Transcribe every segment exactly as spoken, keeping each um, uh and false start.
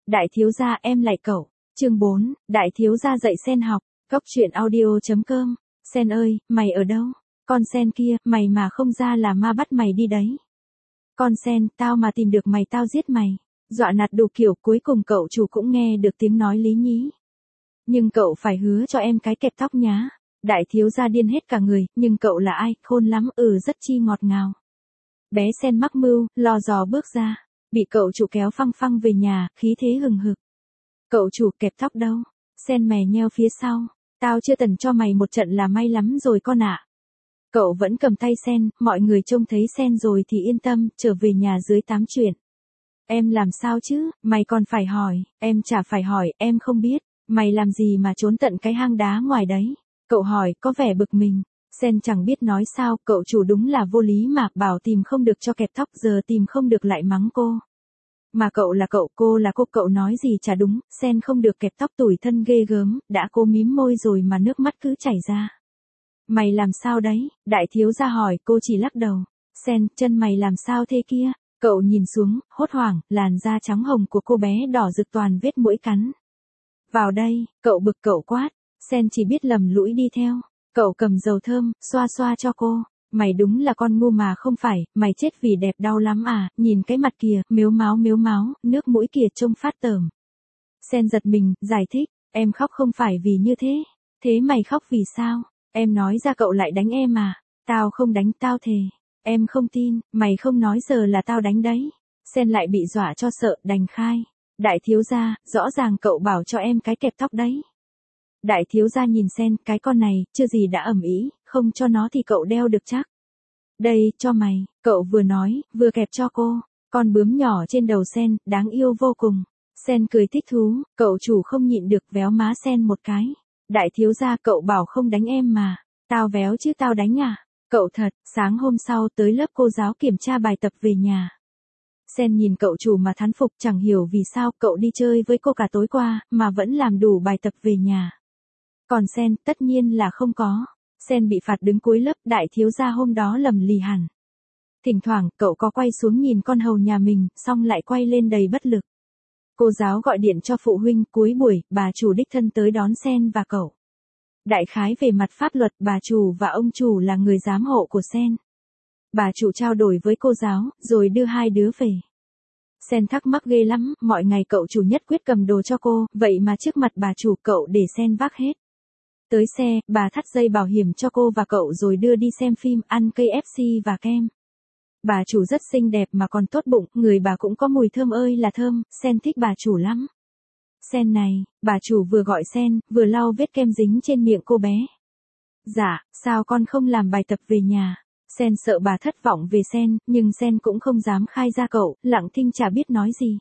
Đại thiếu gia em lại cậu. Chương bốn, đại thiếu gia dạy Sen học. Cốc truyện audio chấm com. Sen ơi, mày ở đâu? Con Sen kia, mày mà không ra là ma bắt mày đi đấy. Con Sen, tao mà tìm được mày tao giết mày. Dọa nạt đủ kiểu, cuối cùng cậu chủ cũng nghe được tiếng nói lý nhí. Nhưng cậu phải hứa cho em cái kẹp tóc nhá. Đại thiếu gia điên hết cả người, nhưng cậu là ai, khôn lắm, ừ rất chi ngọt ngào. Bé Sen mắc mưu, lò dò bước ra. Bị cậu chủ kéo phăng phăng về nhà, khí thế hừng hực. Cậu chủ kẹp tóc đâu? Sen mè nheo phía sau. Tao chưa tần cho mày một trận là may lắm rồi con ạ. Cậu vẫn cầm tay Sen, mọi người trông thấy Sen rồi thì yên tâm, trở về nhà dưới tám chuyện. Em làm sao chứ, mày còn phải hỏi, em chả phải hỏi, em không biết, mày làm gì mà trốn tận cái hang đá ngoài đấy. Cậu hỏi, có vẻ bực mình. Sen chẳng biết nói sao, cậu chủ đúng là vô lý mà, bảo tìm không được cho kẹp tóc, giờ tìm không được lại mắng cô. Mà cậu là cậu, cô là cô, cậu nói gì chả đúng, Sen không được kẹp tóc tủi thân ghê gớm, đã cố mím môi rồi mà nước mắt cứ chảy ra. Mày làm sao đấy? Đại thiếu gia hỏi, cô chỉ lắc đầu. Sen, chân mày làm sao thế kia? Cậu nhìn xuống, hốt hoảng, làn da trắng hồng của cô bé đỏ rực toàn vết mũi cắn. Vào đây, cậu bực cậu quát. Sen chỉ biết lầm lũi đi theo. Cậu cầm dầu thơm, xoa xoa cho cô. Mày đúng là con ngu mà không phải, mày chết vì đẹp đau lắm à, nhìn cái mặt kìa, mếu máo mếu máo, nước mũi kìa trông phát tởm. Sen giật mình, giải thích, em khóc không phải vì như thế. Thế mày khóc vì sao? Em nói ra cậu lại đánh em à? Tao không đánh, tao thề. Em không tin, mày không nói giờ là tao đánh đấy. Sen lại bị dọa cho sợ, đành khai. Đại thiếu gia, rõ ràng cậu bảo cho em cái kẹp tóc đấy. Đại thiếu gia nhìn Sen, cái con này, chưa gì đã ầm ĩ, không cho nó thì cậu đeo được chắc. Đây, cho mày, cậu vừa nói, vừa kẹp cho cô. Con bướm nhỏ trên đầu Sen, đáng yêu vô cùng. Sen cười thích thú, cậu chủ không nhịn được véo má Sen một cái. Đại thiếu gia, cậu bảo không đánh em mà. Tao véo chứ tao đánh à? Cậu thật, sáng hôm sau tới lớp cô giáo kiểm tra bài tập về nhà. Sen nhìn cậu chủ mà thán phục, chẳng hiểu vì sao cậu đi chơi với cô cả tối qua, mà vẫn làm đủ bài tập về nhà. Còn Sen, tất nhiên là không có. Sen bị phạt đứng cuối lớp, đại thiếu gia hôm đó lầm lì hẳn. Thỉnh thoảng, cậu có quay xuống nhìn con hầu nhà mình, xong lại quay lên đầy bất lực. Cô giáo gọi điện cho phụ huynh, cuối buổi, bà chủ đích thân tới đón Sen và cậu. Đại khái về mặt pháp luật, bà chủ và ông chủ là người giám hộ của Sen. Bà chủ trao đổi với cô giáo, rồi đưa hai đứa về. Sen thắc mắc ghê lắm, mọi ngày cậu chủ nhất quyết cầm đồ cho cô, vậy mà trước mặt bà chủ cậu để Sen vác hết. Tới xe, bà thắt dây bảo hiểm cho cô và cậu rồi đưa đi xem phim, ăn cây ép xê và kem. Bà chủ rất xinh đẹp mà còn tốt bụng, người bà cũng có mùi thơm ơi là thơm, Sen thích bà chủ lắm. Sen này, bà chủ vừa gọi Sen, vừa lau vết kem dính trên miệng cô bé. Dạ, sao con không làm bài tập về nhà? Sen sợ bà thất vọng về Sen, nhưng Sen cũng không dám khai ra cậu, lặng thinh chả biết nói gì.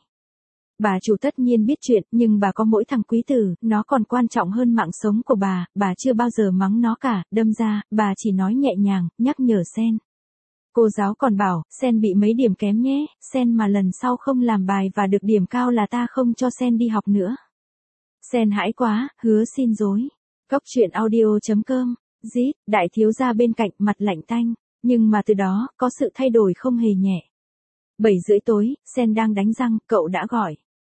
Bà chủ tất nhiên biết chuyện, nhưng bà có mỗi thằng quý tử, nó còn quan trọng hơn mạng sống của bà, bà chưa bao giờ mắng nó cả, đâm ra, bà chỉ nói nhẹ nhàng, nhắc nhở Sen. Cô giáo còn bảo, Sen bị mấy điểm kém nhé, Sen mà lần sau không làm bài và được điểm cao là ta không cho Sen đi học nữa. Sen hãi quá, hứa xin dối. Cốc truyện audio chấm com. Dít, đại thiếu gia bên cạnh, mặt lạnh tanh, nhưng mà từ đó, có sự thay đổi không hề nhẹ. Bảy rưỡi tối, Sen đang đánh răng, cậu đã gọi.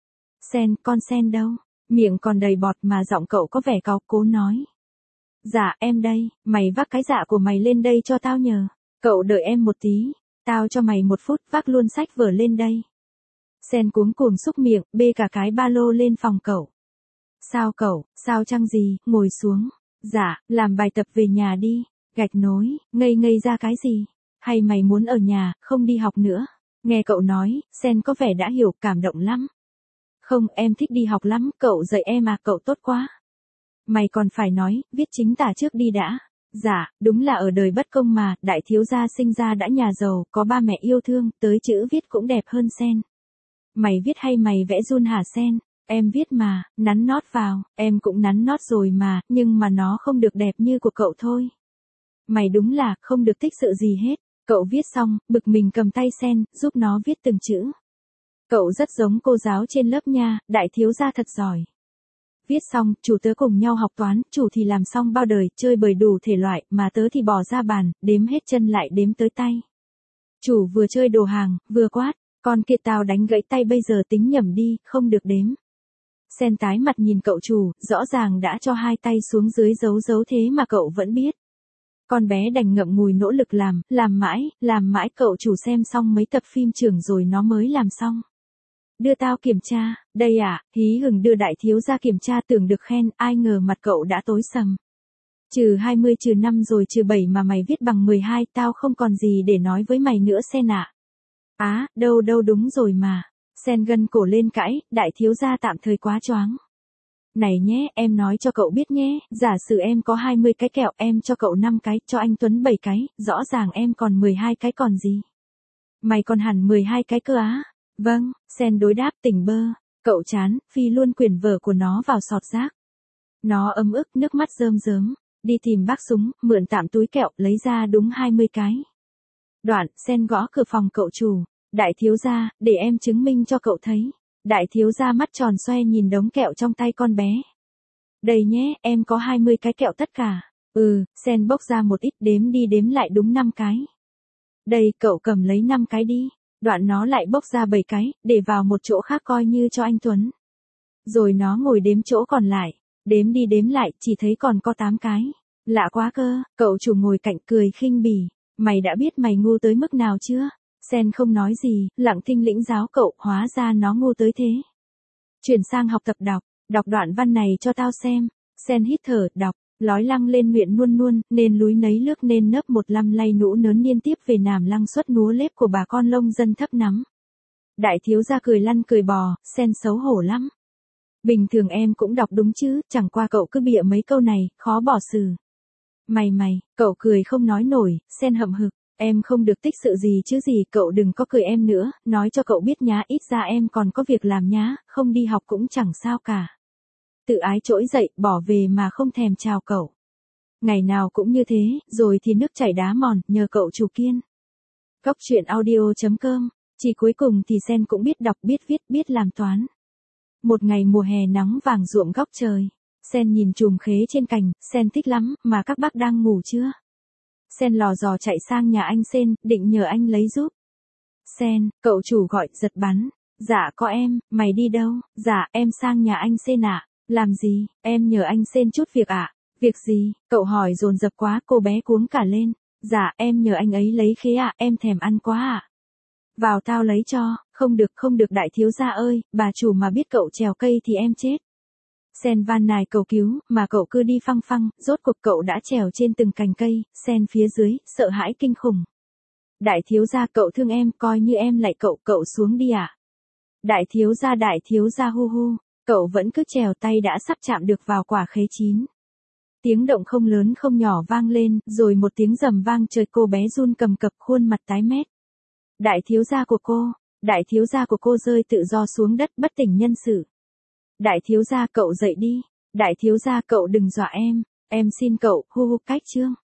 Sen, con Sen đâu? Miệng còn đầy bọt mà giọng cậu có vẻ cáu, cố nói. Dạ, em đây, mày vác cái dạ của mày lên đây cho tao nhờ. Cậu đợi em một tí, tao cho mày một phút, vác luôn sách vở lên đây. Sen cuống cuồng xúc miệng, bê cả cái ba lô lên phòng cậu. Sao cậu, sao chăng gì, ngồi xuống. Dạ, làm bài tập về nhà đi. Gạch nối, ngây ngây ra cái gì? Hay mày muốn ở nhà, không đi học nữa? Nghe cậu nói, Sen có vẻ đã hiểu, cảm động lắm. Không, em thích đi học lắm, cậu dạy em à, cậu tốt quá. Mày còn phải nói, viết chính tả trước đi đã. Dạ, đúng là ở đời bất công mà, đại thiếu gia sinh ra đã nhà giàu, có ba mẹ yêu thương, tới chữ viết cũng đẹp hơn Sen. Mày viết hay mày vẽ run hả Sen? Em viết mà, nắn nót vào, em cũng nắn nót rồi mà, nhưng mà nó không được đẹp như của cậu thôi. Mày đúng là, không được tích sự gì hết. Cậu viết xong, bực mình cầm tay Sen, giúp nó viết từng chữ. Cậu rất giống cô giáo trên lớp nha, đại thiếu gia thật giỏi. Viết xong, chủ tớ cùng nhau học toán, chủ thì làm xong bao đời, chơi bời đủ thể loại, mà tớ thì bỏ ra bàn, đếm hết chân lại đếm tới tay. Chủ vừa chơi đồ hàng, vừa quát, con kia tao đánh gãy tay bây giờ tính nhẩm đi, không được đếm. Sen tái mặt nhìn cậu chủ, rõ ràng đã cho hai tay xuống dưới giấu giấu thế mà cậu vẫn biết. Con bé đành ngậm ngùi nỗ lực làm, làm mãi, làm mãi cậu chủ xem xong mấy tập phim trưởng rồi nó mới làm xong. Đưa tao kiểm tra, đây à, hí hửng đưa đại thiếu gia kiểm tra tưởng được khen, ai ngờ mặt cậu đã tối sầm. Trừ hai mươi trừ năm rồi trừ bảy mà mày viết bằng mười hai, tao không còn gì để nói với mày nữa Sen ạ. Á, à, đâu đâu đúng rồi mà. Sen gân cổ lên cãi, đại thiếu gia tạm thời quá choáng. Này nhé, em nói cho cậu biết nhé, giả sử em có hai mươi cái kẹo, em cho cậu năm cái, cho anh Tuấn bảy cái, rõ ràng em còn mười hai cái còn gì. Mày còn hẳn mười hai cái cơ á. Vâng, Sen đối đáp tỉnh bơ, cậu chán, phi luôn quyển vở của nó vào sọt rác. Nó ấm ức, nước mắt rơm rớm, đi tìm bác súng, mượn tạm túi kẹo, lấy ra đúng hai mươi cái. Đoạn, Sen gõ cửa phòng cậu chủ, đại thiếu gia, để em chứng minh cho cậu thấy. Đại thiếu gia mắt tròn xoe nhìn đống kẹo trong tay con bé. Đây nhé, em có hai mươi cái kẹo tất cả. Ừ, Sen bốc ra một ít đếm đi đếm lại đúng năm cái. Đây, cậu cầm lấy năm cái đi. Đoạn nó lại bốc ra bảy cái, để vào một chỗ khác coi như cho anh Tuấn. Rồi nó ngồi đếm chỗ còn lại, đếm đi đếm lại, chỉ thấy còn có tám cái. Lạ quá cơ, cậu chủ ngồi cạnh cười khinh bỉ. Mày đã biết mày ngu tới mức nào chưa? Sen không nói gì, lặng thinh lĩnh giáo cậu, hóa ra nó ngu tới thế. Chuyển sang học tập đọc, đọc đoạn văn này cho tao xem. Sen hít thở, đọc, lói lăng lên miệng nuôn nuôn, nên lúi nấy lước nên nấp một lăm lay nũ nớn niên tiếp về nàm lăng xuất núa lép của bà con lông dân thấp nắm. Đại thiếu gia cười lăn cười bò, Sen xấu hổ lắm. Bình thường em cũng đọc đúng chứ, chẳng qua cậu cứ bịa mấy câu này, khó bỏ xử. Mày mày, cậu cười không nói nổi, Sen hậm hực. Em không được tích sự gì chứ gì, cậu đừng có cười em nữa, nói cho cậu biết nhá, ít ra em còn có việc làm nhá, không đi học cũng chẳng sao cả. Tự ái trỗi dậy, bỏ về mà không thèm chào cậu. Ngày nào cũng như thế, rồi thì nước chảy đá mòn, nhờ cậu chủ kiên. Góc truyện audio chấm com, chỉ cuối cùng thì Sen cũng biết đọc biết viết biết làm toán. Một ngày mùa hè nắng vàng ruộng góc trời, Sen nhìn chùm khế trên cành, Sen thích lắm, mà các bác đang ngủ chưa? Sen lò dò chạy sang nhà anh Sen, định nhờ anh lấy giúp. Sen, cậu chủ gọi, giật bắn. Dạ có em, mày đi đâu? Dạ, em sang nhà anh Sen ạ. À. Làm gì? Em nhờ anh Sen chút việc ạ. À? Việc gì? Cậu hỏi dồn dập quá, cô bé cuống cả lên. Dạ, em nhờ anh ấy lấy khế ạ, à, em thèm ăn quá ạ. À. Vào tao lấy cho, không được không được đại thiếu gia ơi, bà chủ mà biết cậu trèo cây thì em chết. Sen van nài cầu cứu, mà cậu cứ đi phăng phăng, rốt cuộc cậu đã trèo trên từng cành cây, Sen phía dưới, sợ hãi kinh khủng. Đại thiếu gia cậu thương em, coi như em lại cậu, cậu xuống đi ạ. À? Đại thiếu gia đại thiếu gia hu hu, cậu vẫn cứ trèo, tay đã sắp chạm được vào quả khế chín. Tiếng động không lớn không nhỏ vang lên, rồi một tiếng rầm vang trời, cô bé run cầm cập, khuôn mặt tái mét. Đại thiếu gia của cô, đại thiếu gia của cô rơi tự do xuống đất bất tỉnh nhân sự. Đại thiếu gia cậu dậy đi, đại thiếu gia cậu đừng dọa em, em xin cậu, hu hu cách chương.